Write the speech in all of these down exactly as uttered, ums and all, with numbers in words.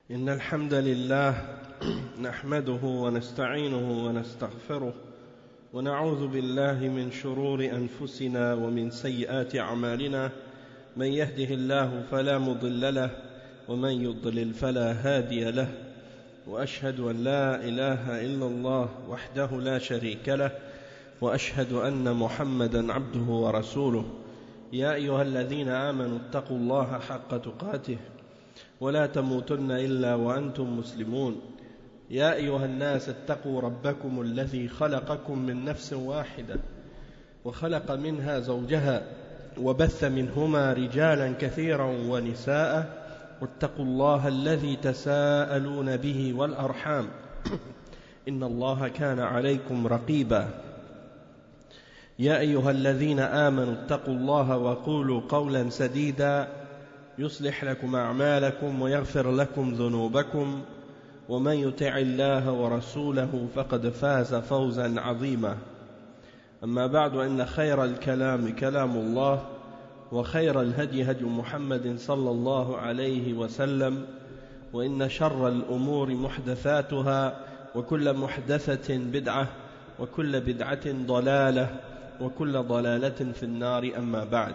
إن الحمد لله نحمده ونستعينه ونستغفره ونعوذ بالله من شرور أنفسنا ومن سيئات أعمالنا من يهده الله فلا مضل له ومن يضلل فلا هادي له وأشهد أن لا إله إلا الله وحده لا شريك له وأشهد أن محمدا عبده ورسوله يا أيها الذين آمنوا اتقوا الله حق تقاته ولا تموتن إلا وأنتم مسلمون يا أيها الناس اتقوا ربكم الذي خلقكم من نفس واحدة وخلق منها زوجها وبث منهما رجالا كثيرا ونساء واتقوا الله الذي تساءلون به والأرحام إن الله كان عليكم رقيبا يا أيها الذين آمنوا اتقوا الله وقولوا قولا سديدا يصلح لكم أعمالكم ويغفر لكم ذنوبكم ومن يطع الله ورسوله فقد فاز فوزا عظيما أما بعد إن خير الكلام كلام الله وخير الهدي هدي محمد صلى الله عليه وسلم وإن شر الأمور محدثاتها وكل محدثة بدعة وكل بدعة ضلالة وكل ضلالة في النار أما بعد.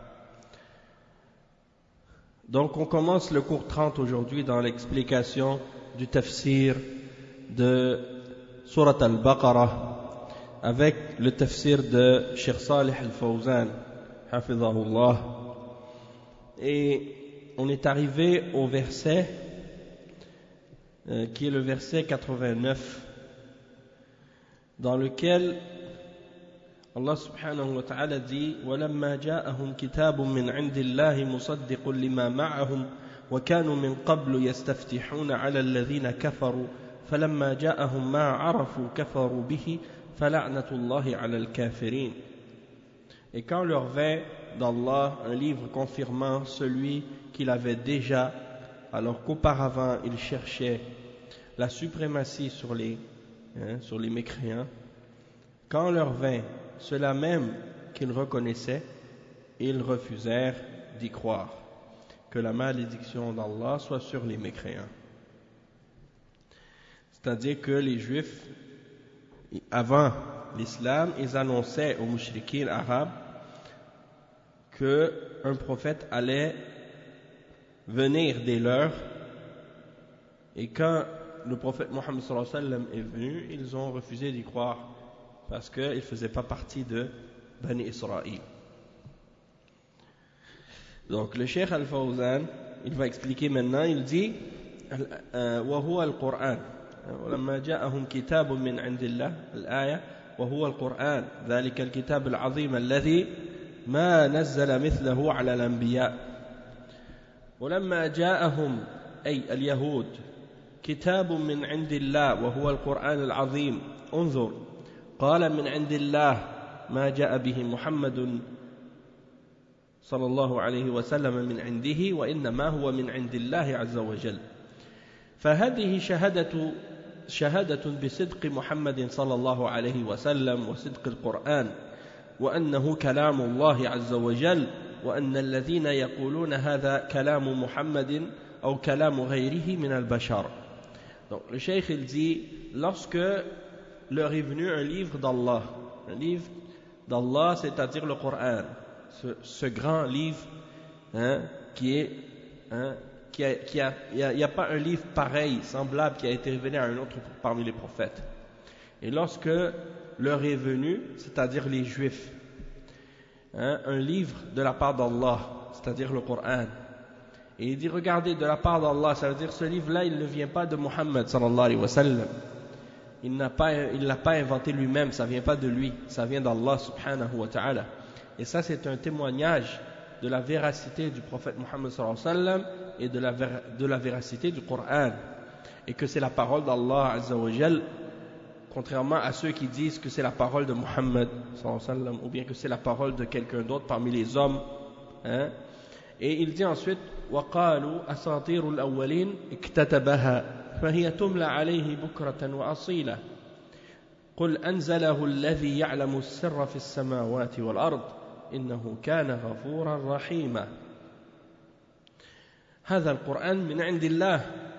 Donc on commence le cours trente aujourd'hui dans l'explication du tafsir de Surat al-Baqarah avec le tafsir de Cheikh Salih al-Fawzan hafidhahullah, et on est arrivé au verset euh, qui est le verset quatre-vingt-neuf, dans lequel Allah subhanahu wa ta'ala dit وَلَمَّا جَاءَهُمْ كِتَابٌ مِّنْ عِنْدِ اللَّهِ مُصَدِّقٌ لِمَا مَعَهُمْ وَكَانُوا مِنْ قَبْلُ يَسْتَفْتِحُونَ عَلَى الَّذِينَ كَفَرُوا فَلَمَّا جَاءَهُمْ مَا عَرَفُوا كَفَرُوا بِهِ فَلَعْنَةُ اللَّهِ عَلَى الْكَافِرِينَ. Et quand leur vint d'Allah un livre confirmant celui qu'il avait déjà, alors qu'auparavant ils cherchaient la suprématie sur les, hein, sur les mécréants, quand leur vint cela même qu'ils reconnaissaient, ils refusèrent d'y croire. Que la malédiction d'Allah soit sur les mécréants. C'est-à-dire que les Juifs, avant l'islam, ils annonçaient aux mouchriquins arabes qu'un prophète allait venir des leurs, et quand le prophète Mohammed sallallahu alayhi wa sallam est venu, ils ont refusé d'y croire parce qu'il ne faisait pas partie de Bani Israël. Donc le Cheikh Al-Fawzan, il va expliquer maintenant, il dit وهو القرآن ولما جاءهم كتاب من عند الله الآية وهو القرآن ذلك الكتاب العظيم الذي ما نزل مثله على الأنبياء ولما جاءهم أي اليهود كتاب من عند الله وهو القرآن العظيم انظر قال من عند الله ما جاء به محمد صلى الله عليه وسلم من عنده وإنما هو من عند الله عز وجل. فهذه شهادة شهادة بصدق محمد صلى الله عليه وسلم وصدق القرآن وأنه كلام الله عز وجل وأن الذين يقولون هذا كلام محمد أو كلام غيره من البشر. Donc le cheikh il dit, lorsque leur est venu un livre d'Allah, un livre d'Allah, c'est-à-dire le Coran, ce, ce grand livre, hein, qui est, hein, qui a, qui a, il n'y a, a pas un livre pareil, semblable, qui a été révélé à un autre parmi les prophètes. Et lorsque leur est venu, c'est-à-dire les Juifs, hein, un livre de la part d'Allah, c'est-à-dire le Coran, et il dit, regardez, de la part d'Allah, ça veut dire ce livre-là, il ne vient pas de Muhammad sallallahu alayhi wa sallam. Il n'a pas, il l'a pas inventé lui-même, ça vient pas de lui, ça vient d'Allah subhanahu wa ta'ala. Et ça, c'est un témoignage de la véracité du prophète Muhammad sallallahu alayhi wa sallam et de la, de la véracité du Coran. Et que c'est la parole d'Allah azza wa jal, contrairement à ceux qui disent que c'est la parole de Muhammad sallallahu alayhi wa sallam, ou bien que c'est la parole de quelqu'un d'autre parmi les hommes. Hein? Et il dit ensuite, وَقَالُوا أَسَاطِيرُ الْأَوَّلِينَ اكْتَتَبَهَا فهي تملى عليه بكرة وأصيلا قل أنزله الذي يعلم السر في السماوات والأرض إنه كان غفورا رحيما. هذا القرآن من عند الله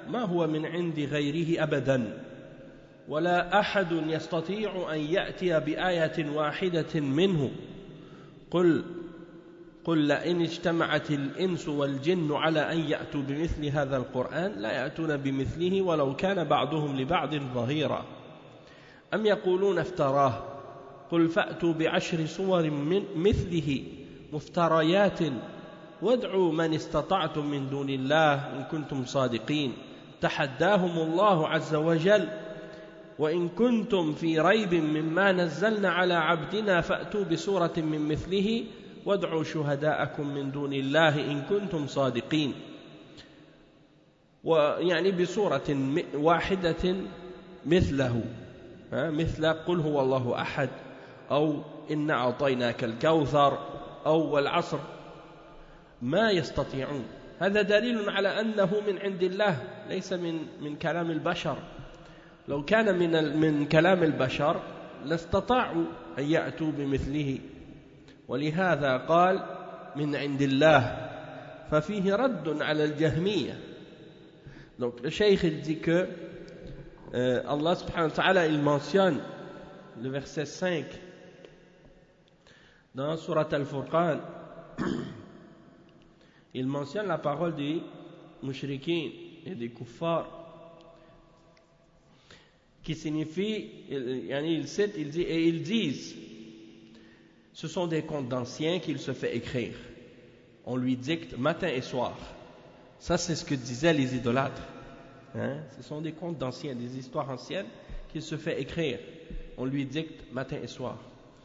ما هو من عند غيره أبدا ولا أحد يستطيع أن يأتي بآية واحدة منه قل قل لئن اجتمعت الإنس والجن على أن يأتوا بمثل هذا القرآن لا يأتون بمثله ولو كان بعضهم لبعض ظهيرا أم يقولون افتراه قل فأتوا بعشر صور من مثله مفتريات وادعوا من استطعتم من دون الله إن كنتم صادقين تحداهم الله عز وجل وإن كنتم في ريب مما نزلنا على عبدنا فأتوا بسورة من مثله وادعوا شهداءكم من دون الله إن كنتم صادقين ويعني بسورة واحدة مثله مثل قل هو الله أحد أو إنا أعطيناك الكوثر أو والعصر ما يستطيعون هذا دليل على أنه من عند الله ليس من من كلام البشر لو كان من من كلام البشر لاستطاعوا أن يأتوا بمثله ولهذا قال من عند الله ففيه رد على الجهمية. Donc le cheikh il dit que euh, Allah subhanahu wa ta'ala il mentionne le verset cinq dans Surat Al-Furqan il mentionne la parole des mushrikins et des kuffars qui signifie, il cite, il dit, et ils disent, ce sont des contes d'anciens qu'il se fait écrire. On lui dicte matin et soir. Ça, c'est ce que disaient les idolâtres. Hein? Ce sont des contes d'anciens, des histoires anciennes qu'il se fait écrire. On lui dicte matin et soir.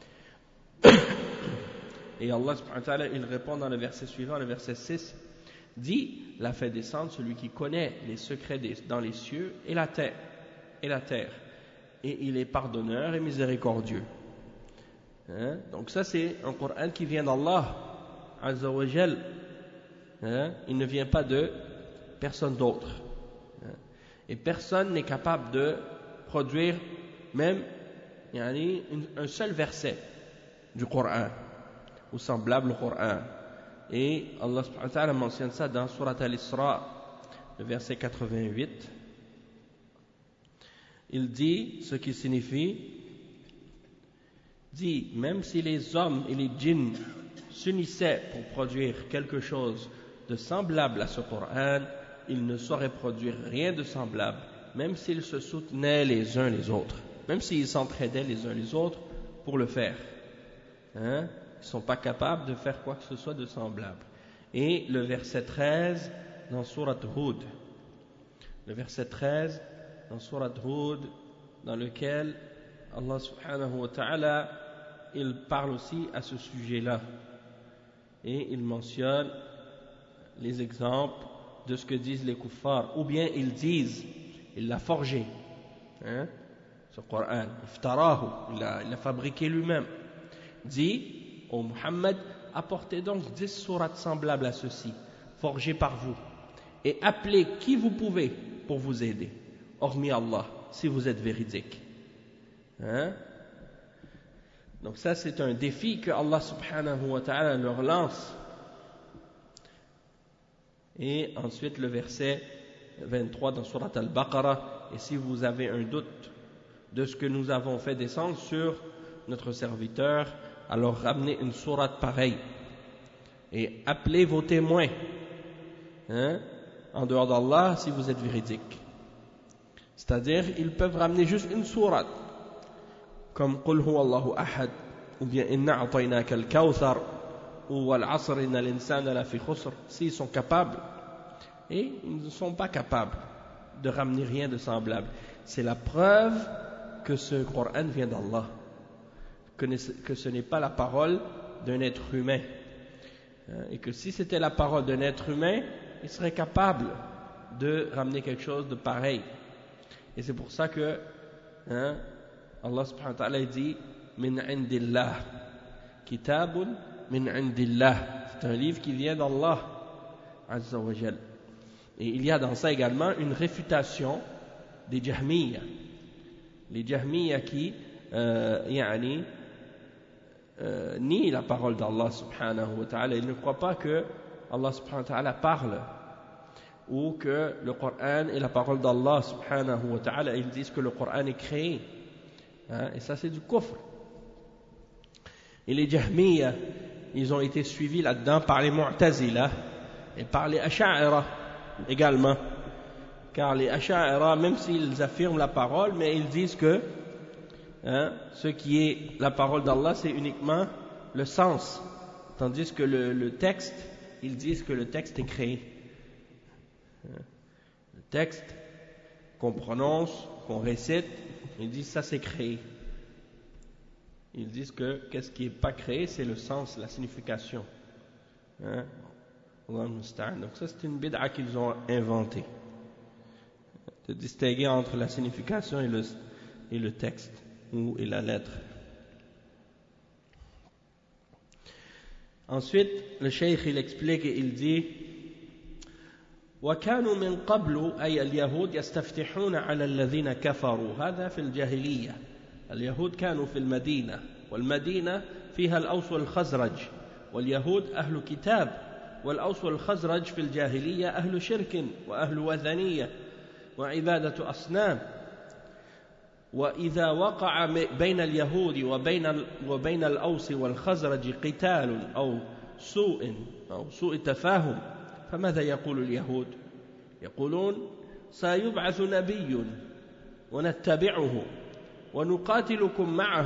Et Allah subhanahu wa ta'ala, il répond dans le verset suivant, le verset six, dit, l'a fait descendre celui qui connaît les secrets des, dans les cieux et la terre. et la terre, et il est pardonneur et miséricordieux. Hein? Donc ça c'est un Coran qui vient d'Allah Azza wa Jal. Hein? Il ne vient pas de personne d'autre. Hein? Et personne n'est capable de produire même yani, un seul verset du Coran ou semblable au Coran. Et Allah subhanahu wa ta'ala mentionne ça dans Surat Al-Isra, le verset quatre-vingt-huit. Il dit, ce qui signifie, dit, même si les hommes et les djinns s'unissaient pour produire quelque chose de semblable à ce Coran, ils ne sauraient produire rien de semblable, même s'ils se soutenaient les uns les autres, même s'ils s'entraidaient les uns les autres pour le faire. Hein? Ils ne sont pas capables de faire quoi que ce soit de semblable. Et le verset treize dans Surat Hud, le verset treize dans Surat Hud, dans lequel Allah subhanahu wa ta'ala il parle aussi à ce sujet-là et il mentionne les exemples de ce que disent les kuffars, ou bien ils disent il l'a forgé, hein, ce Coran, iftarahu, il l'a, il l'a fabriqué lui-même. Dit, ô Muhammad, apportez donc dix sourates semblables à ceci, forgées par vous, et appelez qui vous pouvez pour vous aider, hormis Allah, si vous êtes véridique. Hein? Donc ça c'est un défi que Allah subhanahu wa ta'ala leur lance. Et ensuite le verset vingt-trois dans Surat Al-Baqarah, et si vous avez un doute de ce que nous avons fait descendre sur notre serviteur, alors ramenez une sourate pareille et appelez vos témoins, hein, en dehors d'Allah si vous êtes véridique. C'est-à-dire ils peuvent ramener juste une sourate comme Qul huwa Allahu ahad, ou bien Inna a'taynaka al-kawthar, ou Wal 'asr innal insana lafi khusr, s'ils sont capables. Et ils ne sont pas capables de ramener rien de semblable. C'est la preuve que ce Coran vient d'Allah, que, que ce n'est pas la parole d'un être humain, et que si c'était la parole d'un être humain, il serait capable de ramener quelque chose de pareil. Et c'est pour ça que hein, Allah subhanahu wa ta'ala dit min indillah, kitabun min indillah, c'est un livre qui vient d'Allah azza wa jal. Et il y a dans ça également une réfutation des Jahmiyyah, les Jahmiyyah qui euh, yani, euh, nient la parole d'Allah subhanahu wa ta'ala. Ils ne croient pas que Allah subhanahu wa ta'ala parle. ou que le Coran est la parole d'Allah subhanahu wa ta'ala, ils disent que le Coran est créé. Hein, et ça c'est du kufr. Et les Jahmiyyah, ils ont été suivis là-dedans par les Mu'tazila et par les Asha'ira également. Car les Asha'ira, même s'ils affirment la parole, mais ils disent que hein, ce qui est la parole d'Allah, c'est uniquement le sens. Tandis que le, le texte, ils disent que le texte est créé. Le texte qu'on prononce, qu'on récite, ils disent ça c'est créé. Ils disent que qu'est-ce qui n'est pas créé, c'est le sens, la signification. Hein? Donc ça c'est une bid'a qu'ils ont inventée, de distinguer entre la signification et le, et le texte ou et la lettre. Ensuite, le cheikh il explique et il dit وكانوا من قبل أي اليهود يستفتحون على الذين كفروا هذا في الجاهلية. اليهود كانوا في المدينة والمدينة فيها الأوس والخزرج واليهود أهل كتاب والأوس والخزرج في الجاهلية أهل شرك وأهل وثنية وعبادة أصنام. وإذا وقع بين اليهود وبين وبين الأوس والخزرج قتال أو سوء أو سوء تفاهم فماذا يقول اليهود؟ يقولون سيبعث نبي ونتبعه ونقاتلكم معه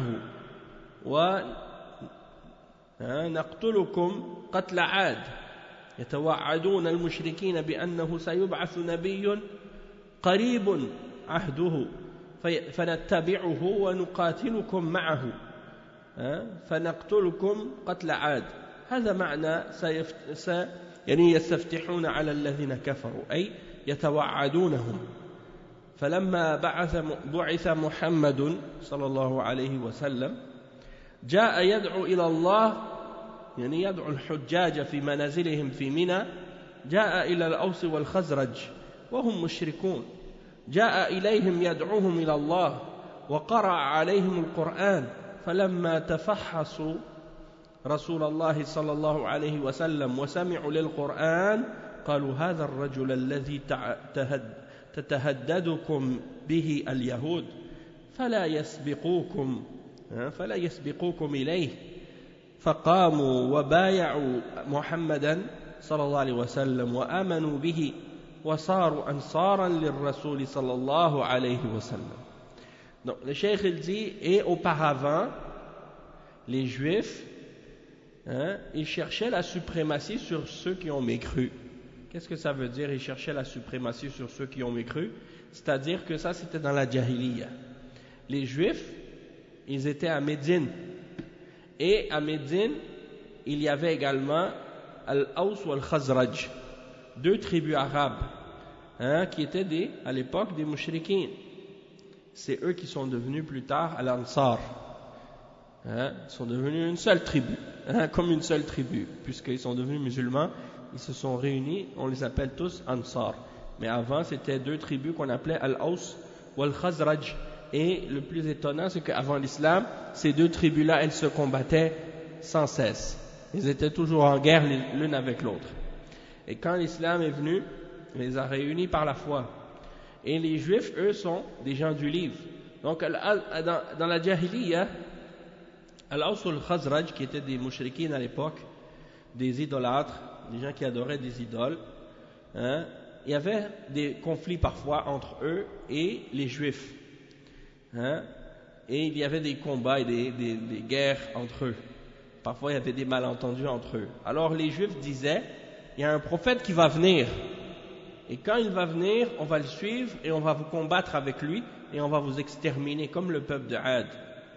ونقتلكم قتل عاد. يتوعدون المشركين بأنه سيبعث نبي قريب عهده فنتبعه ونقاتلكم معه فنقتلكم قتل عاد. هذا معنى سيفت... س... يعني يستفتحون على الذين كفروا أي يتوعدونهم. فلما بعث بعث محمد صلى الله عليه وسلم جاء يدعو إلى الله يعني يدعو الحجاج في منازلهم في منى جاء إلى الأوس والخزرج وهم مشركون جاء إليهم يدعوهم إلى الله وقرأ عليهم القرآن فلما تفحصوا رسول الله صلى الله عليه وسلم وسمعوا للقرآن قالوا هذا الرجل الذي تتهددكم به اليهود فلا يسبقوكم فلا يسبقوكم إليه فقاموا وبايعوا محمدا صلى الله عليه وسلم وآمنوا به وصاروا أنصارا للرسول صلى الله عليه وسلم. Donc le cheikh il dit et auparavant les juifs hein, ils cherchaient la suprématie sur ceux qui ont mécru. Qu'est-ce que ça veut dire ils cherchaient la suprématie sur ceux qui ont mécru? C'est-à-dire que ça c'était dans la Jahiliya. Les juifs ils étaient à Médine et à Médine il y avait également Al-Aws wal-Khazraj, deux tribus arabes hein, qui étaient des, à l'époque des mouchriquins. C'est eux qui sont devenus plus tard Al-Ansar. Hein, ils sont devenus une seule tribu, hein, comme une seule tribu, puisqu'ils sont devenus musulmans, ils se sont réunis, on les appelle tous Ansar. Mais avant, c'était deux tribus qu'on appelait Al-Aws wal-Khazraj. Et le plus étonnant, c'est qu'avant l'islam, ces deux tribus-là, elles se combattaient sans cesse. Ils étaient toujours en guerre l'une avec l'autre. Et quand l'islam est venu, il les a réunis par la foi. Et les juifs, eux, sont des gens du livre. Donc, dans, dans la Jahiliya, Al-Aws wal-Khazraj, qui étaient des mouchriquines à l'époque, des idolâtres, des gens qui adoraient des idoles, hein, il y avait des conflits parfois entre eux et les juifs. Hein, et il y avait des combats et des, des, des guerres entre eux. Parfois, il y avait des malentendus entre eux. Alors, les juifs disaient, il y a un prophète qui va venir. Et quand il va venir, on va le suivre et on va vous combattre avec lui et on va vous exterminer comme le peuple de Had.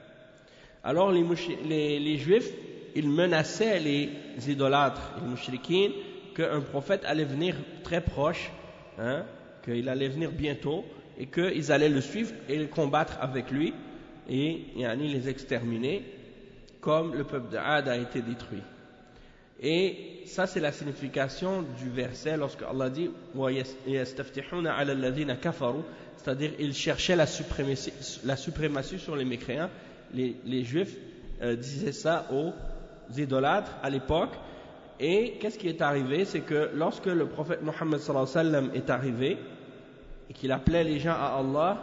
Alors les, les, les juifs, ils menaçaient les idolâtres, les mouchriquines, qu'un prophète allait venir très proche, hein, qu'il allait venir bientôt et qu'ils allaient le suivre et le combattre avec lui et yani, les exterminer comme le peuple de Had a été détruit. Et ça c'est la signification du verset lorsque Allah dit c'est-à-dire ils cherchaient la suprématie, la suprématie sur les mécréants. Les, les juifs euh, disaient ça aux idolâtres à l'époque Et qu'est-ce qui est arrivé? C'est que lorsque le prophète Mohammed sallallahu alayhi wa sallam est arrivé et qu'il appelait les gens à Allah,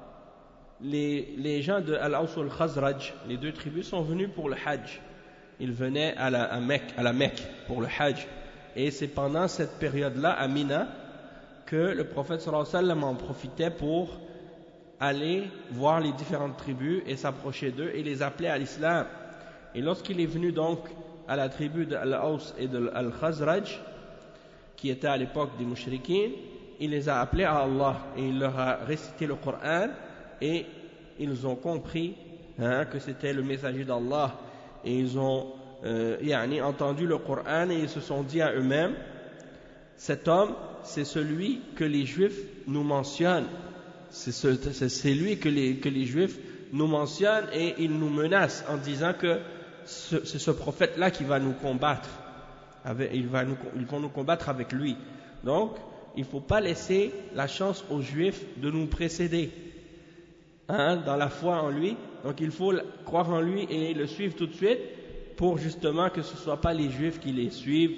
les, les gens de Al-Aws et Al-Khazraj, les deux tribus, sont venus pour le Hajj. Ils venaient à la, à Mecque, à la Mecque pour le Hajj. Et c'est pendant cette période-là, à Mina, que le prophète sallallahu alayhi wa sallam en profitait pour aller voir les différentes tribus et s'approcher d'eux et les appeler à l'islam. Et lorsqu'il est venu donc à la tribu de Al-Aws et de Al-Khazraj, qui était à l'époque des Mushrikines, il les a appelés à Allah et il leur a récité le Coran et ils ont compris hein, que c'était le messager d'Allah et ils ont euh, yani, entendu le Coran et ils se sont dit à eux-mêmes, cet homme c'est celui que les Juifs nous mentionnent, c'est, ce, c'est, c'est lui que les, que les Juifs nous mentionnent et ils nous menacent en disant que c'est ce prophète-là qui va nous combattre. Avec, il va nous, ils vont nous combattre avec lui. Donc, il ne faut pas laisser la chance aux Juifs de nous précéder hein, dans la foi en lui. Donc, il faut croire en lui et le suivre tout de suite pour justement que ce ne soit pas les Juifs qui les suivent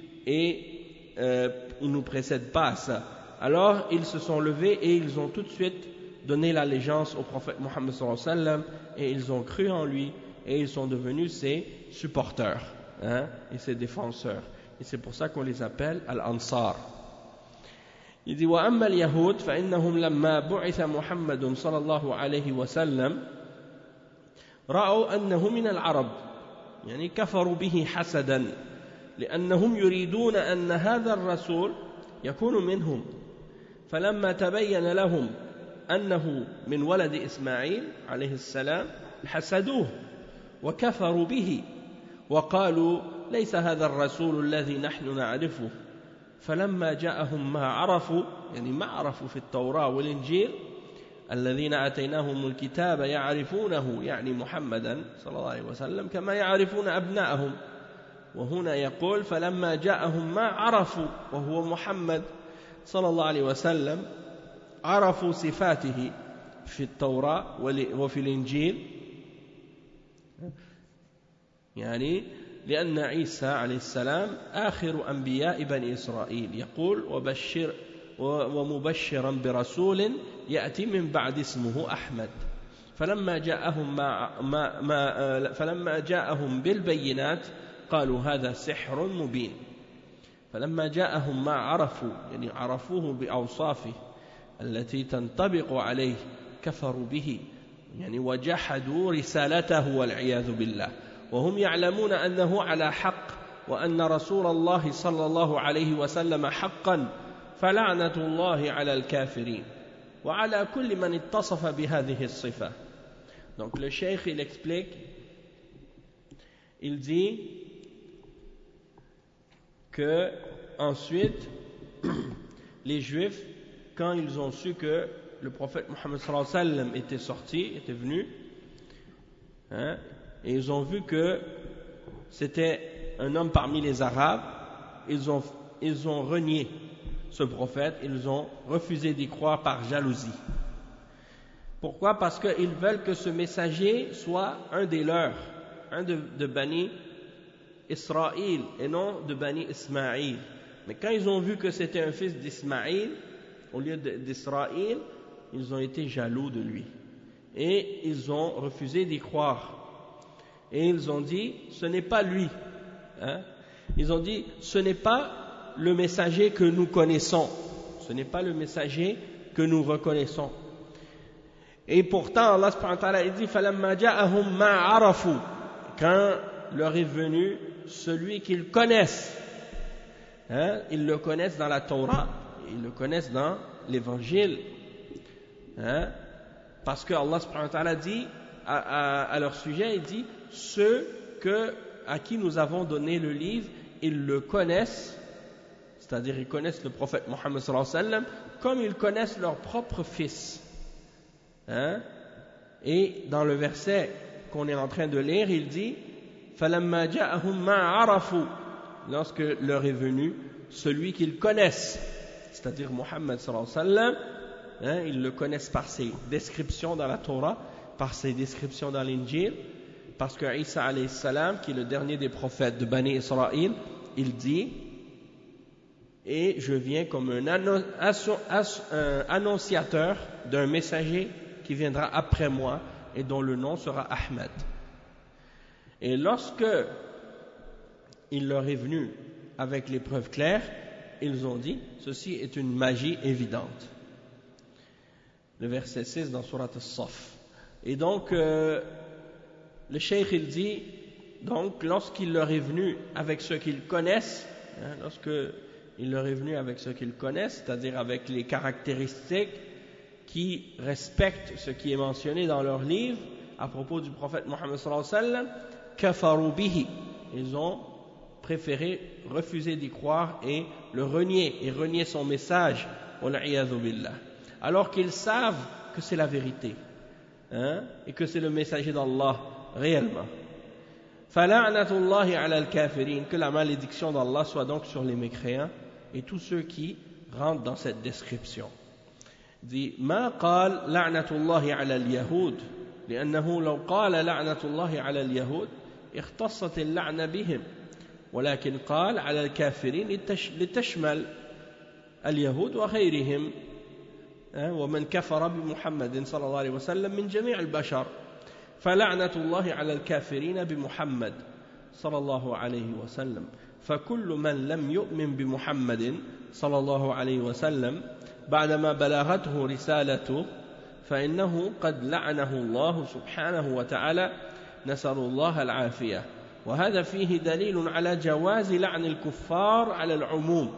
et euh, ils ne nous précèdent pas à ça. Alors, ils se sont levés et ils ont tout de suite donné l'allégeance au prophète Mohammed sallallahu alayhi wa sallam et ils ont cru en lui. Et ils sont devenus ses supporters hein, et ses défenseurs. Et c'est pour ça qu'on les appelle Al-Ansar. Il dit وأما اليهود فإنهم لما بعث محمد صلى الله عليه وسلم رأوا أنه من العرب يعني كفروا به حسدا لأنهم يريدون أن هذا الرسول يكون منهم فلما تبين لهم أنه من ولد إسماعيل عليه السلام حسدوه وكفروا به وقالوا ليس هذا الرسول الذي نحن نعرفه فلما جاءهم ما عرفوا يعني ما عرفوا في التوراة والإنجيل الذين آتيناهم الكتاب يعرفونه يعني محمدا صلى الله عليه وسلم كما يعرفون أبناءهم وهنا يقول فلما جاءهم ما عرفوا وهو محمد صلى الله عليه وسلم عرفوا صفاته في التوراة وفي الإنجيل يعني لأن عيسى عليه السلام آخر أنبياء بني إسرائيل يقول وبشر ومبشرا برسول يأتي من بعد اسمه أحمد فلما جاءهم ما ما ما فلما جاءهم بالبينات قالوا هذا سحر مبين فلما جاءهم ما عرفوا يعني عرفوه بأوصافه التي تنطبق عليه كفروا به يعني وجحدوا رسالته والعياذ بالله وهم يعلمون أنه على حق وأن رسول الله صلى الله عليه وسلم حقا فلعنة الله على الكافرين وعلى كل من اتصف بهذه الصفة. Donc le cheikh il explique, il dit que ensuite les Juifs quand ils ont su que le prophète Mohammed sallallahu alayhi wa sallam était sorti, était venu hein, et ils ont vu que c'était un homme parmi les Arabes, ils ont, ils ont renié ce prophète, ils ont refusé d'y croire par jalousie. Pourquoi? Parce qu'ils veulent que ce messager soit un des leurs, un de, de Bani Israël et non de Bani Ismaïl. Mais quand ils ont vu que c'était un fils d'Ismaïl au lieu d'Israël, ils ont été jaloux de lui et ils ont refusé d'y croire. Et ils ont dit, ce n'est pas lui. Hein? Ils ont dit, ce n'est pas le messager que nous connaissons. Ce n'est pas le messager que nous reconnaissons. Et pourtant, Allah subhanahu wa ta'ala, il dit, فَلَمَّا جَاءَهُمْ مَا عَرَفُوا quand leur est venu celui qu'ils connaissent. Hein? Ils le connaissent dans la Torah, ils le connaissent dans l'Évangile. Hein? Parce que Allah subhanahu wa ta'ala dit, à, à, à leur sujet, il dit, ceux que, à qui nous avons donné le livre, ils le connaissent, c'est-à-dire ils connaissent le prophète Mohammed sallallahu alayhi wa sallam, comme ils connaissent leur propre fils. Hein? Et dans le verset qu'on est en train de lire, il dit فَلَمَّا جَاءَهُمْ مَا عَرَفُوا lorsque leur est venu celui qu'ils connaissent, c'est-à-dire Mohammed sallallahu alayhi wa sallam, hein, ils le connaissent par ses descriptions dans la Torah, par ses descriptions dans l'Injil, parce que Isa alayhi salam, qui est le dernier des prophètes de Bani Israël, il dit, et je viens comme un, annon, asso, asso, un annonciateur d'un messager qui viendra après moi et dont le nom sera Ahmed. Et lorsque il leur est venu avec les preuves claires, ils ont dit, ceci est une magie évidente. Le verset six dans Surat As-Saff. Et donc, euh, le cheikh il dit, donc, lorsqu'il leur est venu avec ce qu'ils connaissent, hein, lorsque il leur est venu avec ce qu'ils connaissent, c'est-à-dire avec les caractéristiques qui respectent ce qui est mentionné dans leur livre à propos du prophète Mohammed sallallahu alayhi wa sallam, kafaru bihi. Ils ont préféré refuser d'y croire et le renier, et renier son message, wal-'iyadhu billah, alors qu'ils savent que c'est la vérité, hein, et que c'est le messager d'Allah réellement. Fala'natullahi 'ala al-kafirin, que la malédiction d'Allah soit donc sur les mécréants et tous ceux qui rentrent dans cette description. dit ما قال لعنة الله على اليهود لأنه لو قال لعنة الله على اليهود اختصت اللعنة بهم ولكن قال على الكافرين لتشمل اليهود وغيرهم ومن كفر بمحمد صلى الله عليه وسلم من جميع البشر فلعنة الله على الكافرين بمحمد صلى الله عليه وسلم فكل من لم يؤمن بمحمد صلى الله عليه وسلم بعدما بلغته رسالته فإنه قد لعنه الله سبحانه وتعالى نسأل الله العافية وهذا فيه دليل على جواز لعن الكفار على العموم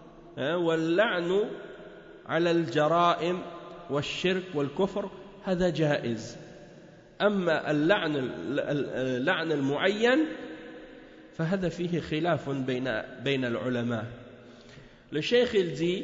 واللعن على الجرائم والشرك والكفر هذا جائز أما اللعن اللعن المعين فهذا فيه خلاف بين بين العلماء. Le cheikh il dit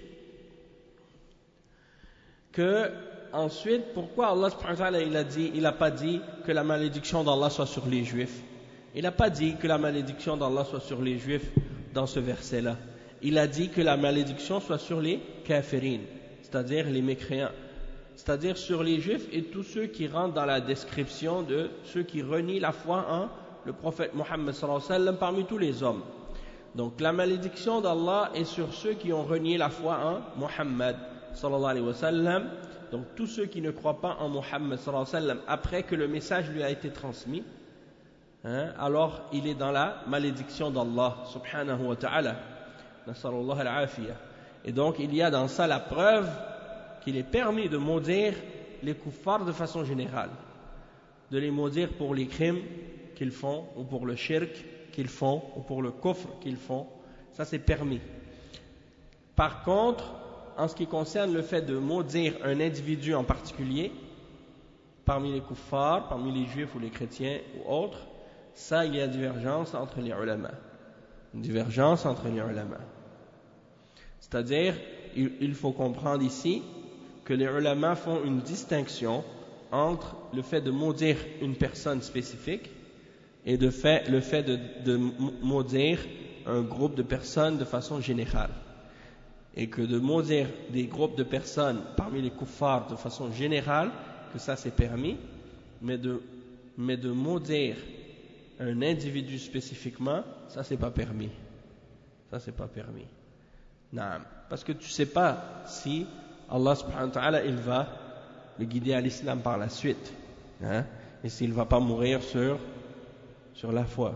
que ensuite pourquoi Allah subhanahu wa ta'ala il a dit il n'a pas dit que la malédiction d'Allah soit sur les juifs, il n'a pas dit que la malédiction d'Allah soit sur les juifs dans ce verset là, il a dit que la malédiction soit sur les kafirin, c'est-à-dire les mécréants, c'est-à-dire sur les juifs et tous ceux qui rentrent dans la description de ceux qui renient la foi en le prophète Mohammed sallallahu alayhi wa sallam parmi tous les hommes. Donc la malédiction d'Allah est sur ceux qui ont renié la foi en Mohammed sallallahu alayhi wa sallam. Donc tous ceux qui ne croient pas en Mohammed sallallahu alayhi wa sallam après que le message lui a été transmis, hein, alors il est dans la malédiction d'Allah subhanahu wa ta'ala. Nasallallahu al-afiyah. Et donc il y a dans ça la preuve qu'il est permis de maudire les kuffars de façon générale, de les maudire pour les crimes qu'ils font, ou pour le shirk qu'ils font, ou pour le kufr qu'ils font, ça c'est permis. Par contre, en ce qui concerne le fait de maudire un individu en particulier, parmi les kuffars, parmi les juifs ou les chrétiens ou autres, ça il y a divergence entre les ulama. Une divergence entre les ulama. C'est-à-dire, il, il faut comprendre ici que les ulama font une distinction entre le fait de maudire une personne spécifique et de fait, le fait de, de maudire un groupe de personnes de façon générale. Et que de maudire des groupes de personnes parmi les kuffars de façon générale, que ça c'est permis, mais de, mais de maudire un individu spécifiquement, ça c'est pas permis. Ça c'est pas permis. Naam. Parce que tu sais pas si Allah subhanahu wa ta'ala il va le guider à l'islam par la suite, hein, et s'il va pas mourir sur sur la foi.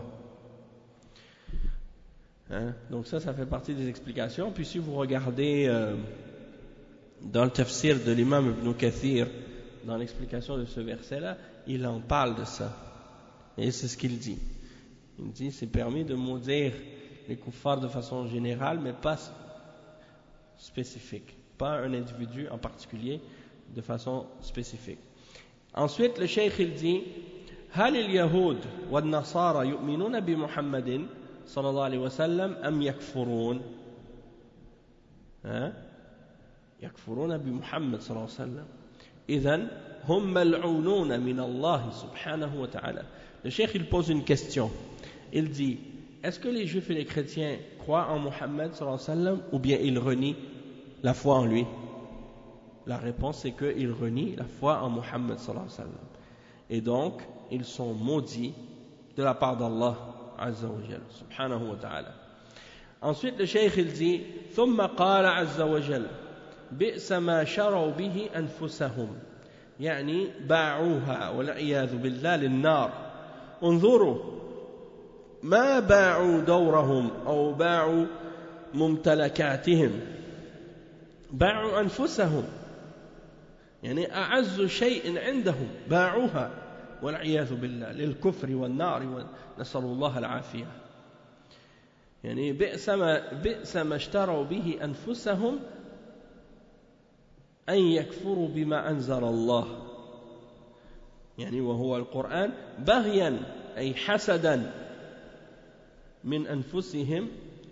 Hein? Donc ça, ça fait partie des explications. Puis si vous regardez euh, dans le tafsir de l'imam Ibn Kathir, dans l'explication de ce verset-là, il en parle de ça. Et c'est ce qu'il dit. Il dit c'est permis de maudire les kuffars de façon générale, mais pas spécifique. Pas un individu en particulier, de façon spécifique. Ensuite, le cheikh il dit هل اليهود والنصارى يؤمنون بمحمد صلى الله عليه وسلم أم يكفرون؟ ها؟ يكفرون بمحمد صلى الله عليه وسلم. إذن هم ملعونون من الله سبحانه وتعالى. Le cheikh il pose une question. Il dit est-ce que les juifs et les chrétiens croient en Mohammed sallallahu alayhi wa sallam ou bien ils renient la foi en lui? La réponse est qu'ils renient la foi en Mohammed sallallahu alayhi wa sallam. Et donc ils sont maudits de la part d'Allah Azza wa Jalla subhanahu wa ta'ala. Ensuite, le cheikh il dit ثم قال عز وجل بئس ما شروا به أنفسهم يعني باعوها والعياذ بالله للنار انظروا ما باعوا دورهم أو باعوا ممتلكاتهم باعوا أنفسهم يعني أعز شيء عندهم باعوها والعياذ بالله للكفر والنار ونسأل الله العافية يعني بئس ما, بئس ما اشتروا به أنفسهم أن يكفروا بما أنزل الله يعني وهو القرآن بغيا أي حسدا من أنفسهم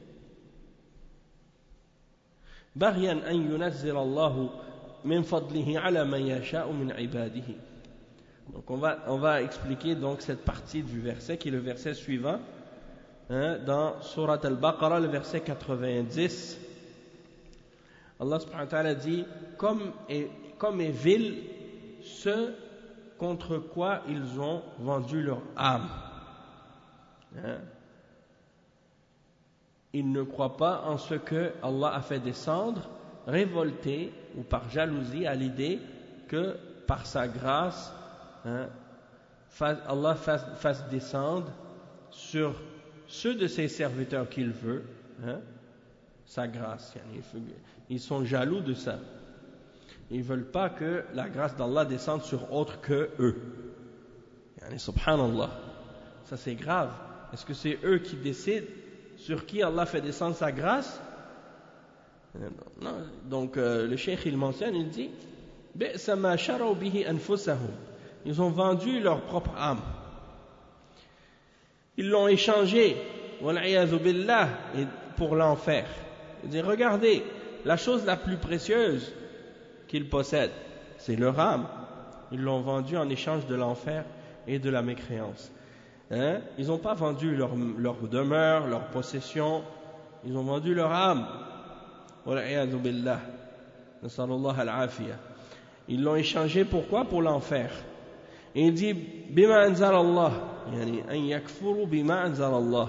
بغيا أن ينزل الله من فضله على من يشاء من عباده. Donc on va, on va expliquer donc cette partie du verset qui est le verset suivant hein, dans Surat Al-Baqarah, le verset quatre-vingt-dix. Allah subhanahu wa ta'ala dit comme est, comme est vil ce contre quoi ils ont vendu leur âme. Hein? Ils ne croient pas en ce que Allah a fait descendre, révoltés ou par jalousie à l'idée que par sa grâce, hein, Allah fasse, fasse descendre sur ceux de ses serviteurs qu'il veut, hein, sa grâce. Ils sont jaloux de ça. Ils ne veulent pas que la grâce d'Allah descende sur autre que eux. Subhanallah. Ça c'est grave. Est-ce que c'est eux qui décident sur qui Allah fait descendre sa grâce? Non. Donc euh, le cheikh il mentionne, il dit ils ont vendu leur propre âme, ils l'ont échangé pour l'enfer. Il dit regardez, la chose la plus précieuse qu'ils possèdent c'est leur âme, ils l'ont vendue en échange de l'enfer et de la mécréance. Hein? Ils n'ont pas vendu leur, leur demeure, leur possession, ils ont vendu leur âme. Ils l'ont échangé pourquoi? Pour l'enfer. Et il dit bima anzal Allah, yani an yakfuru bima anzal Allah.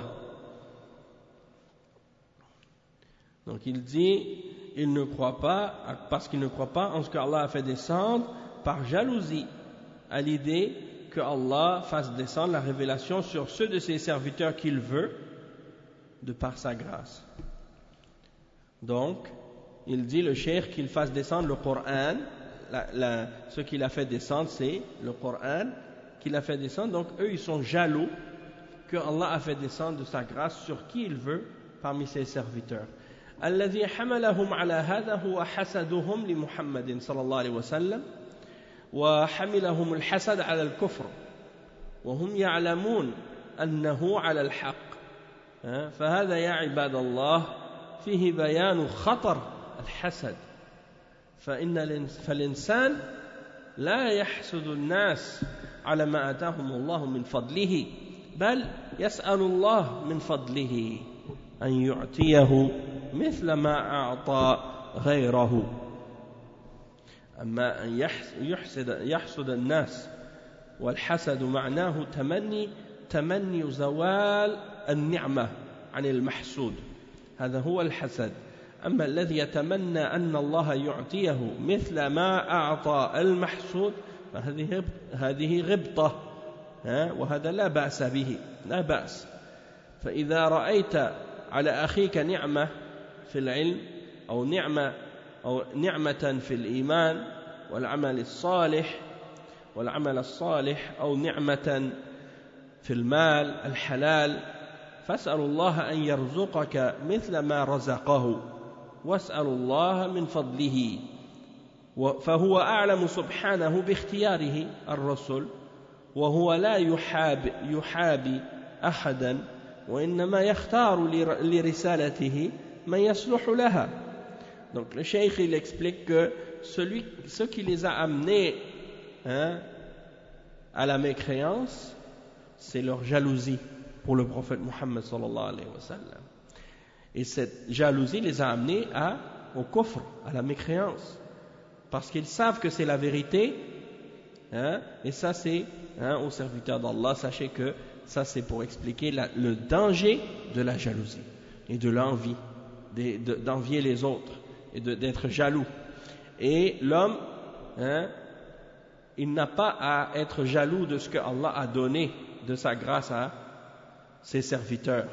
Donc il dit ils ne croient pas, parce qu'ils ne croient pas en ce qu'Allah a fait descendre par jalousie à l'idée que Allah fasse descendre la révélation sur ceux de ses serviteurs qu'il veut de par sa grâce. Donc, il dit le cheikh qu'il fasse descendre le Coran, la, la, ce qu'il a fait descendre c'est le Coran qu'il a fait descendre, donc eux ils sont jaloux que Allah a fait descendre de sa grâce sur qui il veut parmi ses serviteurs. الذي حملهم على هذا هو حسدهم لمحمد صلى الله عليه وسلم وحملهم الحسد على الكفر وهم يعلمون أنه على الحق فهذا يا عباد الله فيه بيان خطر الحسد فإن فالإنسان لا يحسد الناس على ما آتاهم الله من فضله بل يسأل الله من فضله أن يعطيه مثل ما أعطى غيره أما أن يحسد, يحسد الناس والحسد معناه تمني تمني زوال النعمة عن المحسود هذا هو الحسد أما الذي يتمنى أن الله يعطيه مثل ما أعطى المحسود فهذه هذه غبطة وهذا لا بأس به لا بأس فإذا رأيت على أخيك نعمة في العلم أو نعمة أو نعمة في الإيمان والعمل الصالح والعمل الصالح أو نعمة في المال الحلال فاسأل الله أن يرزقك مثل ما رزقه واسأل الله من فضله فهو أعلم سبحانه باختياره الرسل وهو لا يحاب يحابي أحدا وإنما يختار لرسالته من يصلح لها. Donc le cheikh il explique que celui, ce qui les a amenés hein, à la mécréance, c'est leur jalousie pour le prophète Muhammad sallallahu alayhi wa sallam. Et cette jalousie les a amenés à, au kufr, à la mécréance. Parce qu'ils savent que c'est la vérité, hein, et ça c'est hein, aux serviteurs d'Allah. Sachez que ça c'est pour expliquer la, le danger de la jalousie. et de l'envie, d'envier les autres et d'être jaloux. Et l'homme, hein, il n'a pas à être jaloux de ce que Allah a donné de sa grâce à ses serviteurs.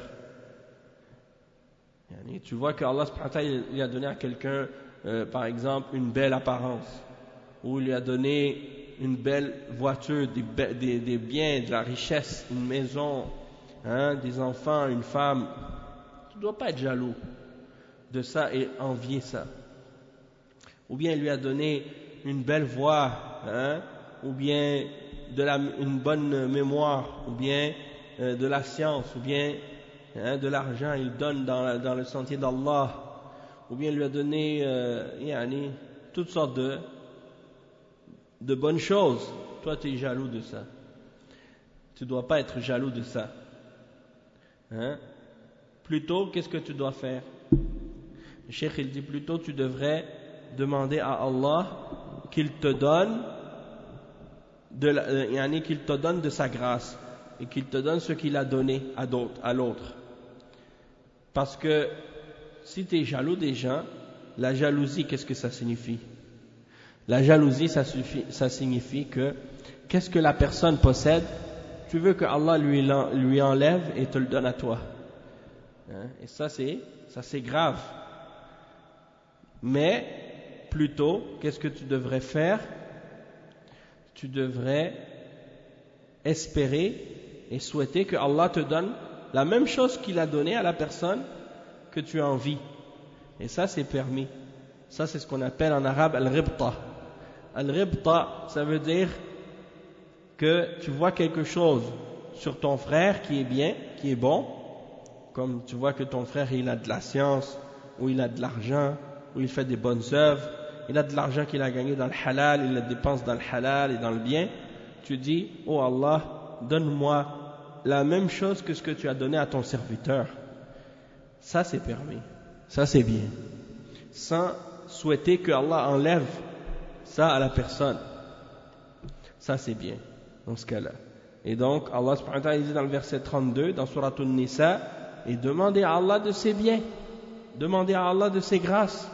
Et tu vois que Allah subhanahu wa ta'ala, il a donné à quelqu'un, euh, par exemple, une belle apparence, ou il lui a donné une belle voiture, des, des, des biens, de la richesse, une maison, hein, des enfants, une femme. Tu ne dois pas être jaloux de ça et envier ça. Ou bien il lui a donné une belle voix, hein, ou bien de la, une bonne mémoire, ou bien euh, de la science, ou bien hein, de l'argent, il donne dans, la, dans le sentier d'Allah, ou bien il lui a donné euh, yani, toutes sortes de, de bonnes choses. Toi, tu es jaloux de ça. Tu ne dois pas être jaloux de ça. Hein? Plutôt, qu'est-ce que tu dois faire? Le cheikh, il dit plutôt, tu devrais demander à Allah qu'il te donne de la, euh, yani, qu'il te donne de sa grâce et qu'il te donne ce qu'il a donné à d'autres, à l'autre. Parce que si tu es jaloux des gens, la jalousie, qu'est-ce que ça signifie? La jalousie, ça, suffit, ça signifie que qu'est-ce que la personne possède, tu veux que Allah lui, lui enlève et te le donne à toi. Hein? Et ça c'est, ça c'est grave. Mais plutôt, qu'est-ce que tu devrais faire? Tu devrais espérer et souhaiter que Allah te donne la même chose qu'il a donné à la personne que tu envies. Et ça, c'est permis. Ça, c'est ce qu'on appelle en arabe al-ribta. Al-ribta, ça veut dire que tu vois quelque chose sur ton frère qui est bien, qui est bon, comme tu vois que ton frère, il a de la science, ou il a de l'argent, ou il fait des bonnes œuvres, il a de l'argent qu'il a gagné dans le halal, il le dépense dans le halal et dans le bien, tu dis, oh Allah, donne-moi la même chose que ce que tu as donné à ton serviteur. Ça c'est permis, ça c'est bien, sans souhaiter que Allah enlève ça à la personne. Ça c'est bien dans ce cas-là. Et donc Allah subhanahu wa ta'ala dit dans le verset trente-deux dans Surat An-Nisa, et demandez à Allah de ses biens, demandez à Allah de ses grâces.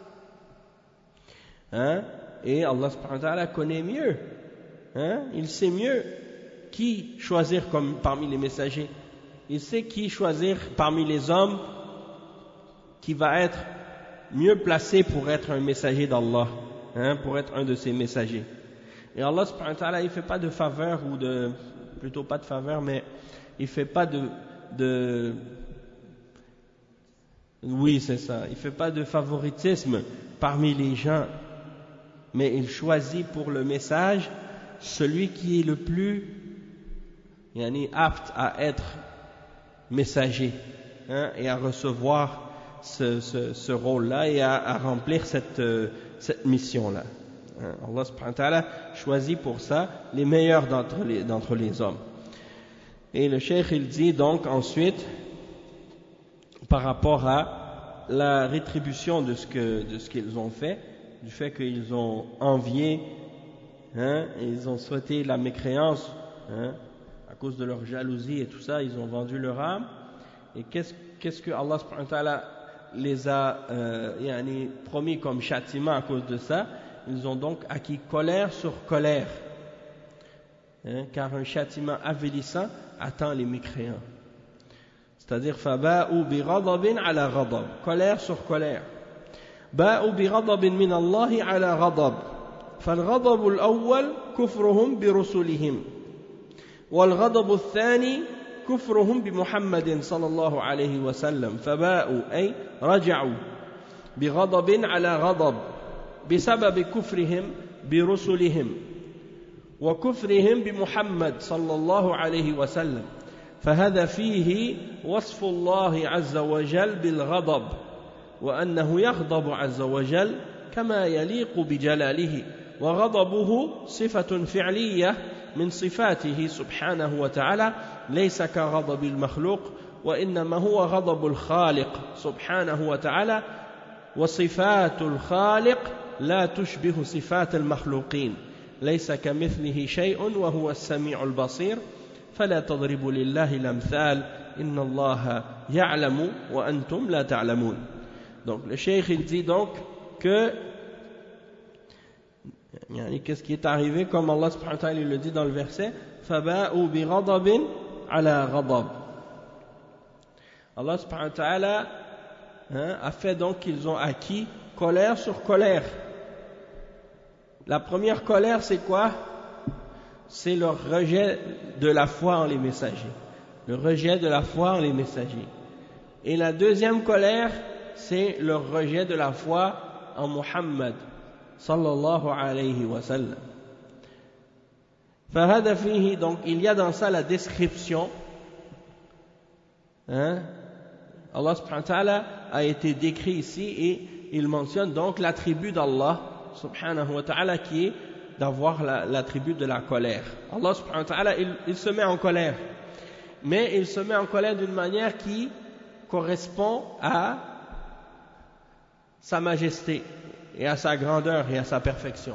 Hein? Et Allah subhanahu wa ta'ala connaît mieux, hein? Il sait mieux qui choisir comme parmi les messagers. Il sait qui choisir parmi les hommes qui va être mieux placé pour être un messager d'Allah, hein, pour être un de ses messagers. Et Allah subhanahu wa ta'ala, il ne fait pas de faveur, ou de, plutôt pas de faveur, mais il ne fait pas de, de, oui c'est ça, il ne fait pas de favoritisme parmi les gens, mais il choisit pour le message celui qui est le plus yani, apte à être messager, hein, et à recevoir ce, ce, ce rôle-là et à, à remplir cette, euh, cette mission-là. Hein, Allah subhanahu wa ta'ala choisit pour ça les meilleurs d'entre les, d'entre les hommes. Et le cheikh il dit donc ensuite, par rapport à la rétribution de ce, que, de ce qu'ils ont fait, du fait qu'ils ont envié, hein, et ils ont souhaité la mécréance, hein, à cause de leur jalousie et tout ça, ils ont vendu leur âme. Et qu'est-ce, qu'est-ce que Allah subhanahu wa ta'ala les a euh, yani, promis comme châtiment à cause de ça? Ils ont donc acquis colère sur colère, hein, car un châtiment avilissant attend les mécréants. C'est-à-dire فَبَاءُوا بِغَضَبٍ عَلَى غَضَبٍ, colère sur colère. بَاءُوا بِغَضَبٍ مِنَ اللَّهِ عَلَى غَضَبٍ, فالغضب الأول كفرهم برسلهم والغضب الثاني كفرهم بمحمد صلى الله عليه وسلم. فباءوا أي رجعوا بغضب على غضب بسبب كفرهم برسلهم وكفرهم بمحمد صلى الله عليه وسلم. فهذا فيه وصف الله عز وجل بالغضب، وأنه يغضب عز وجل كما يليق بجلاله، وغضبه صفة فعلية من صفاته سبحانه وتعالى، ليس كغضب المخلوق، وإنما هو غضب الخالق سبحانه وتعالى، وصفات الخالق لا تشبه صفات المخلوقين، ليس كمثله شيء وهو السميع البصير، فلا تضربوا لله الأمثال inna Allah ya'lamu wa antum la ta'lamun. Donc le cheikh il dit donc que qu'est-ce qui est arrivé comme Allah subhanahu wa ta'ala le dit dans le verset faba'u bi ghadabin ala ghadab. Allah subhanahu wa ta'ala hein, a fait donc qu'ils ont acquis colère sur colère. La première colère c'est quoi? C'est le rejet de la foi en les messagers. Le rejet de la foi en les messagers. Et la deuxième colère, c'est le rejet de la foi en Muhammad sallallahu alayhi wa sallam. فهذا فيه, donc il y a dans ça la description. Hein? Allah subhanahu wa ta'ala a été décrit ici et il mentionne donc l'attribut d'Allah subhanahu wa ta'ala qui est d'avoir l'attribut de la colère. Allah subhanahu wa ta'ala il, il se met en colère. Mais il se met en colère d'une manière qui correspond à sa majesté et à sa grandeur et à sa perfection.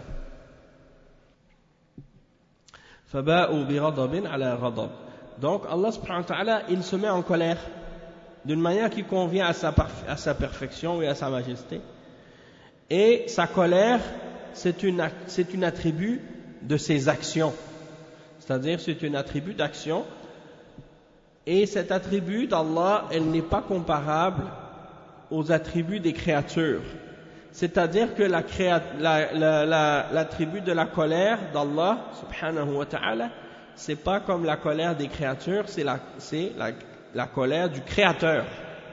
فَبَاءُوا بِغَضَبٍ عَلَى غَضَبٍ. Donc Allah subhanahu wa ta'ala il se met en colère d'une manière qui convient à sa, à sa perfection et à sa majesté. Et sa colère c'est une, c'est une attribut de ses actions. C'est-à-dire c'est une attribut d'action. Et cet attribut d'Allah, elle n'est pas comparable aux attributs des créatures. C'est-à-dire que la créa, la, la, la, l'attribut de la colère d'Allah, subhanahu wa ta'ala, c'est pas comme la colère des créatures, c'est la, c'est la, la colère du Créateur.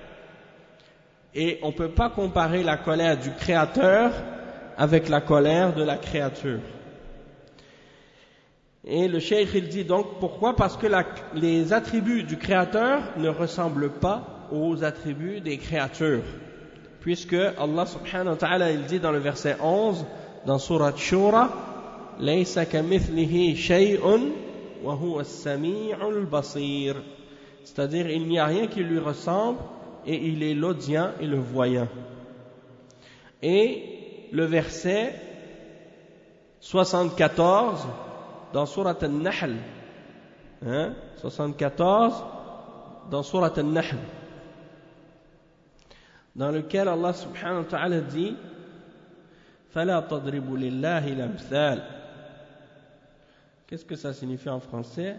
Et on ne peut pas comparer la colère du Créateur avec la colère de la créature. Et le cheikh il dit donc pourquoi? Parce que la, les attributs du Créateur ne ressemblent pas aux attributs des créatures. Puisque Allah subhanahu wa ta'ala il dit dans le verset onze dans sourate Shura Laysa kamithlihi shay'un wa huwa as-sami'ul basir. C'est-à-dire il n'y a rien qui lui ressemble et il est l'audient et le voyant. Et le verset soixante-quatorze dans sourate An-Nahl, hein, soixante-quatorze dans sourate An-Nahl, dans lequel Allah subhanahu wa ta'ala dit فَلَا تَضْرِبُوا لِلَّهِ الْأَمْثَالِ. Qu'est-ce que ça signifie en français?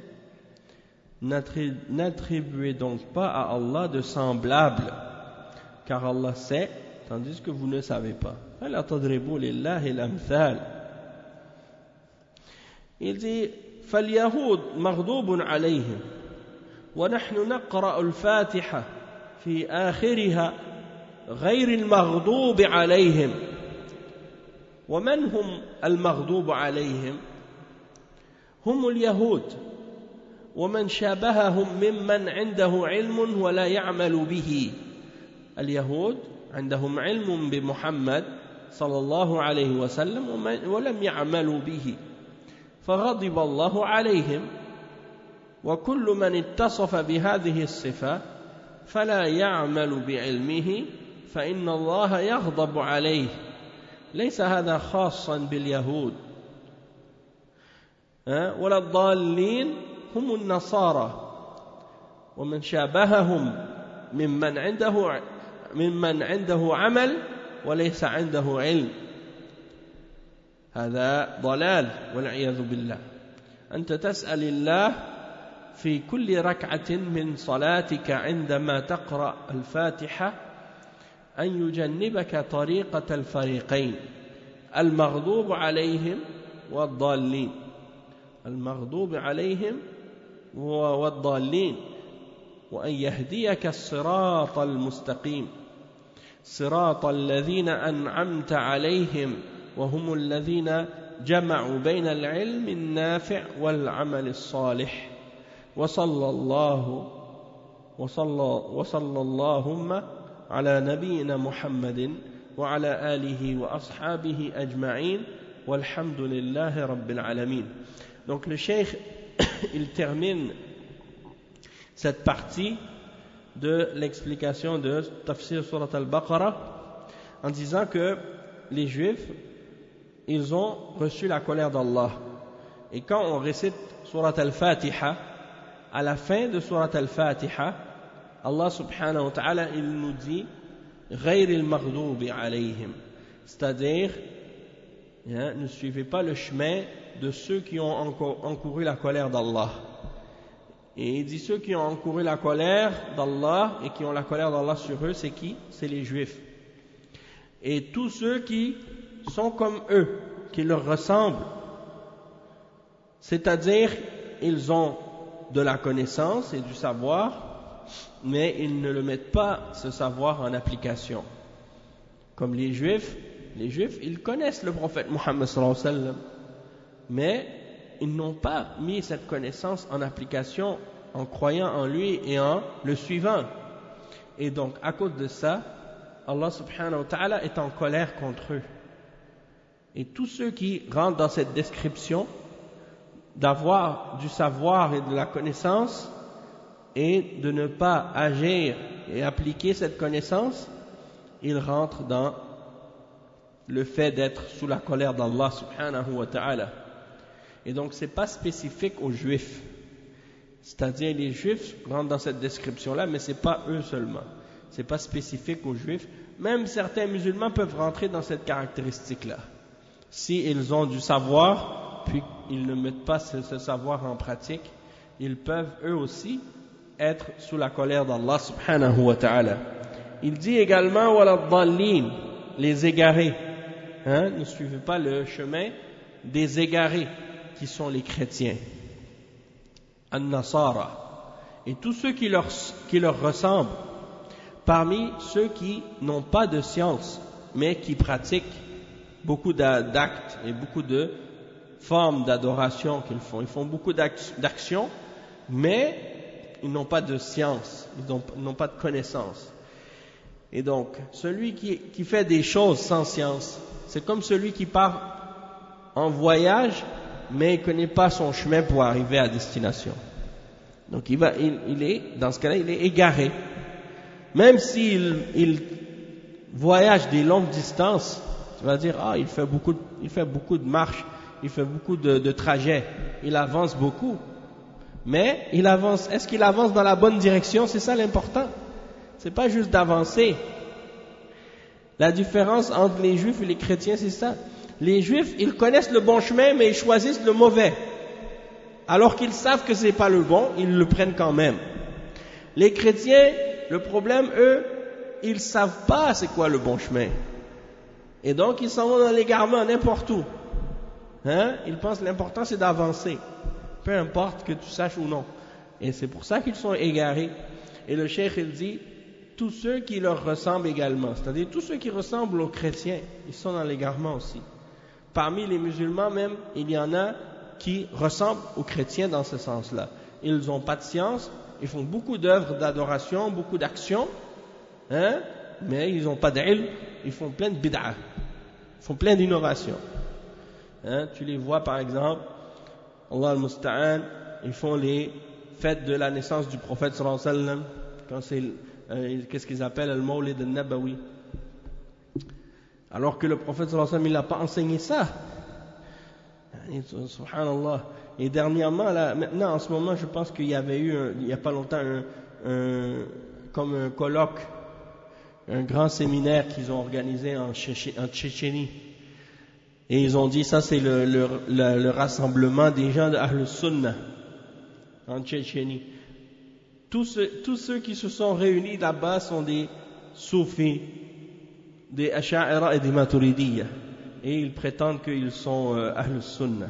N'attribuez donc pas à Allah de semblable, car Allah sait, tandis que vous ne savez pas. فَلَا تَضْرِبُوا لِلَّهِ الْأَمْثَالِ. Il dit فَالْيَهُودُ مَغْضُوبٌ عَلَيْهِمْ وَنَحْنُ نَقْرَأُ الْفَاتِحَةَ في آخرها غير المغضوب عليهم. ومن هم المغضوب عليهم؟ هم اليهود ومن شابههم ممن عنده علم ولا يعمل به. اليهود عندهم علم بمحمد صلى الله عليه وسلم ولم يعملوا به فغضب الله عليهم. وكل من اتصف بهذه الصفة فلا يعمل بعلمه فإن الله يغضب عليه. ليس هذا خاصا باليهود ولا الضالين هم النصارى ومن شابههم ممن عنده ممن عنده عمل وليس عنده علم. هذا ضلال والعياذ بالله. أنت تسأل الله في كل ركعة من صلاتك عندما تقرأ الفاتحة أن يجنبك طريقة الفريقين المغضوب عليهم والضالين. المغضوب عليهم والضالين وأن يهديك الصراط المستقيم صراط الذين أنعمت عليهم وهم الذين جمعوا بين العلم النافع والعمل الصالح. وصلى الله وصلى وصلى اللهم على نبينا محمد وعلى آله وأصحابه أجمعين والحمد لله رب العالمين. Donc le cheikh il termine cette partie de l'explication de Tafsir Surat Al-Baqarah en disant que les Juifs ils ont reçu la colère d'Allah. Et quand on récite Surat Al-Fatiha, à la fin de Surat Al-Fatiha, Allah subhanahu wa ta'ala, il nous dit ghayril maghdubi alayhim, c'est-à-dire hein, ne suivez pas le chemin de ceux qui ont encouru la colère d'Allah. Et il dit ceux qui ont encouru la colère d'Allah et qui ont la colère d'Allah sur eux, c'est qui? C'est les Juifs. Et tous ceux qui sont comme eux, qui leur ressemblent, c'est-à-dire ils ont de la connaissance et du savoir, mais ils ne le mettent pas, ce savoir, en application. Comme les Juifs, les Juifs, ils connaissent le prophète Mohammed sallallahu alayhi wa sallam, mais ils n'ont pas mis cette connaissance en application en croyant en lui et en le suivant. Et donc, à cause de ça, Allah subhanahu wa ta'ala est en colère contre eux. Et tous ceux qui rentrent dans cette description d'avoir du savoir et de la connaissance et de ne pas agir et appliquer cette connaissance, ils rentrent dans le fait d'être sous la colère d'Allah subhanahu wa ta'ala. Et donc, ce n'est pas spécifique aux Juifs. C'est-à-dire, les Juifs rentrent dans cette description-là, mais ce n'est pas eux seulement. Ce n'est pas spécifique aux Juifs. Même certains musulmans peuvent rentrer dans cette caractéristique-là. S'ils ont du savoir, puis ils ne mettent pas ce, ce savoir en pratique, ils peuvent eux aussi être sous la colère d'Allah subhanahu wa ta'ala. Il dit également, وَلَضَّالِّينَ, les égarés. Hein, ne suivez pas le chemin des égarés, qui sont les chrétiens, An-Nasara, et tous ceux qui leur, qui leur ressemblent, parmi ceux qui n'ont pas de science, mais qui pratiquent beaucoup d'actes et beaucoup de formes d'adoration qu'ils font. Ils font beaucoup d'actions, mais ils n'ont pas de science, ils n'ont pas de connaissance. Et donc, celui qui, qui fait des choses sans science, c'est comme celui qui part en voyage, mais il ne connaît pas son chemin pour arriver à destination. Donc il, va, il, il est, dans ce cas-là, il est égaré. Même s'il il voyage des longues distances, tu vas dire, ah, il fait beaucoup, il fait beaucoup de marches, il fait beaucoup de, de trajets, il avance beaucoup. Mais il avance, est-ce qu'il avance dans la bonne direction? C'est ça l'important. C'est pas juste d'avancer. La différence entre les Juifs et les chrétiens, c'est ça. Les Juifs, ils connaissent le bon chemin, mais ils choisissent le mauvais. Alors qu'ils savent que c'est pas le bon, ils le prennent quand même. Les chrétiens, le problème, eux, ils savent pas c'est quoi le bon chemin. Et donc, ils s'en vont dans l'égarement, n'importe où. Hein? Ils pensent que l'important, c'est d'avancer. Peu importe que tu saches ou non. Et c'est pour ça qu'ils sont égarés. Et le cheikh, il dit, tous ceux qui leur ressemblent également, c'est-à-dire tous ceux qui ressemblent aux chrétiens, ils sont dans l'égarement aussi. Parmi les musulmans même, il y en a qui ressemblent aux chrétiens dans ce sens-là. Ils n'ont pas de science, ils font beaucoup d'œuvres d'adoration, beaucoup d'actions, hein, mais ils n'ont pas d'ilm, ils font plein de bid'ah, ils font plein d'innovations. Hein, tu les vois par exemple, Allah al-Musta'an, ils font les fêtes de la naissance du prophète sallallahu alayhi wa sallam, quand c'est, euh, qu'est-ce qu'ils appellent le Mawlid al-Nabawi. Alors que le prophète sallallahu alayhi wa sallam, il n'a pas enseigné ça. Subhanallah. Et dernièrement, là, maintenant, en ce moment, je pense qu'il y avait eu, un, il n'y a pas longtemps, un, un, comme un colloque, un grand séminaire qu'ils ont organisé en, Tchéché, en Tchétchénie. Et ils ont dit, ça c'est le, le, le, le rassemblement des gens de Ahl Sunnah en Tchétchénie. Tous ceux, tous ceux qui se sont réunis là-bas sont des soufis, des Asha'ira et des Maturidiyya. Et ils prétendent qu'ils sont euh, Ahl Sunnah.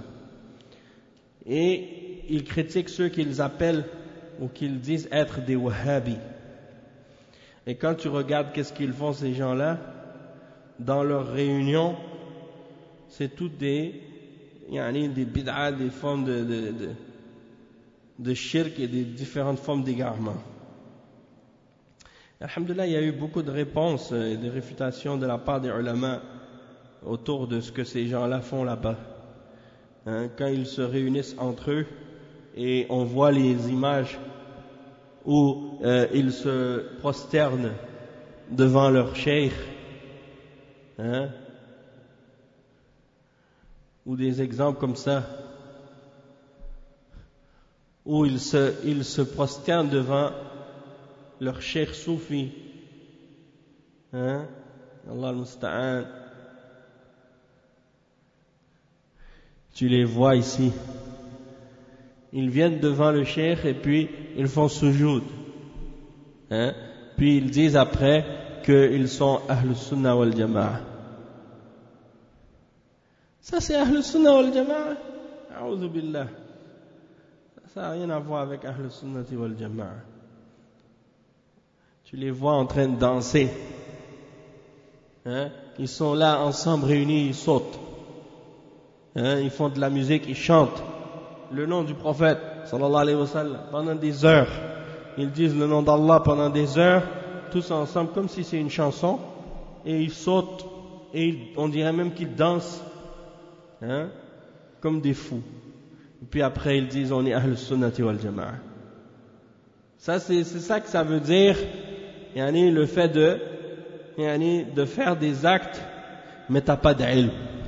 Et ils critiquent ceux qu'ils appellent ou qu'ils disent être des Wahhabis. Et quand tu regardes qu'est-ce qu'ils font ces gens-là, dans leurs réunions, c'est toutes des, yani des bid'ah, des formes de, de, de, de shirk et des différentes formes d'égarement. Alhamdulillah, il y a eu beaucoup de réponses et de réfutations de la part des ulama autour de ce que ces gens-là font là-bas. Hein, quand ils se réunissent entre eux et on voit les images où euh, ils se prosternent devant leur cheikh, hein, ou des exemples comme ça, où ils se, ils se prosternent devant leur cheikh soufi, hein, Allah al-Musta'an, tu les vois ici, ils viennent devant le cheikh et puis ils font sujoud, hein, puis ils disent après qu'ils sont Ahl Sunnah wal Jama'a. Ça c'est Ahl Sunnah wal Jama'a. A'udhu billah. Ça n'a rien à voir avec Ahl Sunnah wal Jama'a. Tu les vois en train de danser, hein? Ils sont là ensemble réunis, ils sautent, hein? Ils font de la musique, ils chantent le nom du prophète sallallahu alayhi wa sallam pendant des heures. Ils disent le nom d'Allah pendant des heures, tous ensemble comme si c'est une chanson, et ils sautent et ils, on dirait même qu'ils dansent, hein? Comme des fous. Et puis après ils disent on est Ahl Sunnati wal Jama'a. Ça c'est, c'est ça que ça veut dire, yani, le fait de, yani, de faire des actes mais t'as pas d'ilm.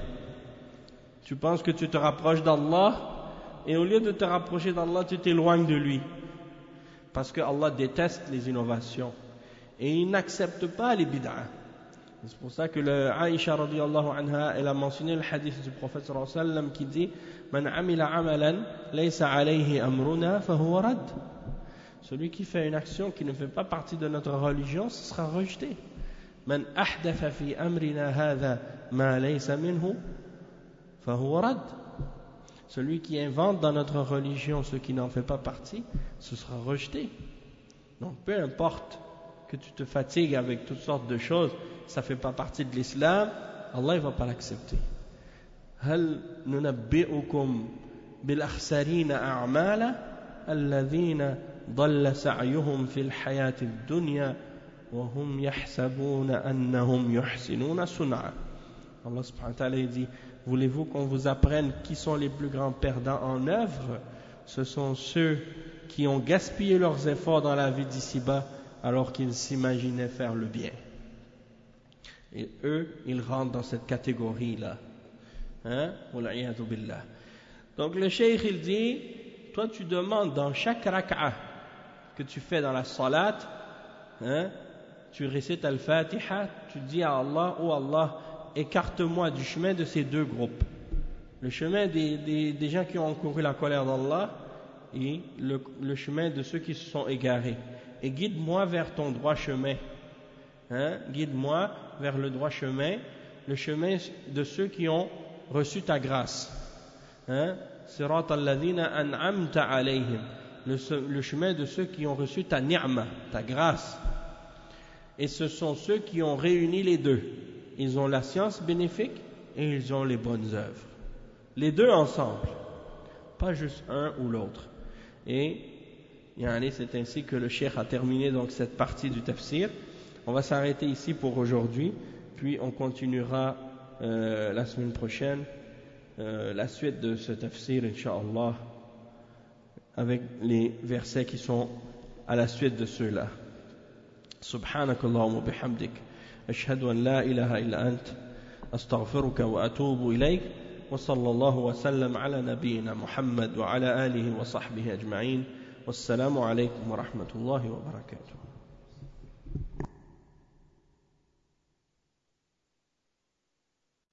Tu penses que tu te rapproches d'Allah et au lieu de te rapprocher d'Allah tu t'éloignes de lui, parce que Allah déteste les innovations et il n'accepte pas les bid'ah. C'est pour ça que le Aïcha radiyallahu anha, elle a mentionné le hadith du prophète sallallahu alayhi wa sallam qui dit Man amila amalan laysa alayhi amruna fahuwa rad. Celui qui fait une action qui ne fait pas partie de notre religion, ce sera rejeté. Man ahdatha fi amrina hadha ma laysa minhu fahuwa rad. Celui qui invente dans notre religion ce qui n'en fait pas partie, ce sera rejeté. Donc peu importe que tu te fatigues avec toutes sortes de choses, ça ne fait pas partie de l'islam, Allah ne va pas l'accepter. هل ننبئكم بالأخسرين أعمالا الذين ضل سعيهم في الحياة الدنيا وهم يحسبون أنهم يحسنون صنعا. Allah subhanahu wa ta'ala dit, voulez-vous qu'on vous apprenne qui sont les plus grands perdants en œuvre? Ce sont ceux qui ont gaspillé leurs efforts dans la vie d'ici-bas alors qu'ils s'imaginaient faire le bien. Et eux, ils rentrent dans cette catégorie-là. Hein? Donc le cheikh, il dit, toi tu demandes dans chaque rak'a que tu fais dans la salat, hein, tu récites al-Fatiha, tu dis à Allah, oh Allah, écarte-moi du chemin de ces deux groupes. Le chemin des, des, des gens qui ont encouru la colère d'Allah et le, le chemin de ceux qui se sont égarés. Et guide-moi vers ton droit chemin. Hein? Guide-moi vers le droit chemin, le chemin de ceux qui ont reçu ta grâce. Hein? Sirat alladhina an'amta alayhim. Le chemin de ceux qui ont reçu ta ni'ma, ta grâce. Et ce sont ceux qui ont réuni les deux. Ils ont la science bénéfique et ils ont les bonnes œuvres. Les deux ensemble, pas juste un ou l'autre. Et c'est ainsi que le cheikh a terminé donc cette partie du tafsir. On va s'arrêter ici pour aujourd'hui, puis on continuera euh, la semaine prochaine euh, la suite de ce tafsir, incha'Allah, avec les versets qui sont à la suite de ceux-là. Subhanakallahumma bihamdik, ashhadu an la ilaha illa ant, astaghfiruka wa atubu ilayk, wa sallallahu wa sallam ala nabiyyina Muhammad wa ala alihi wa sahbihi ajma'in. Wassalamu alaykum wa rahmatullahi wa barakatuh.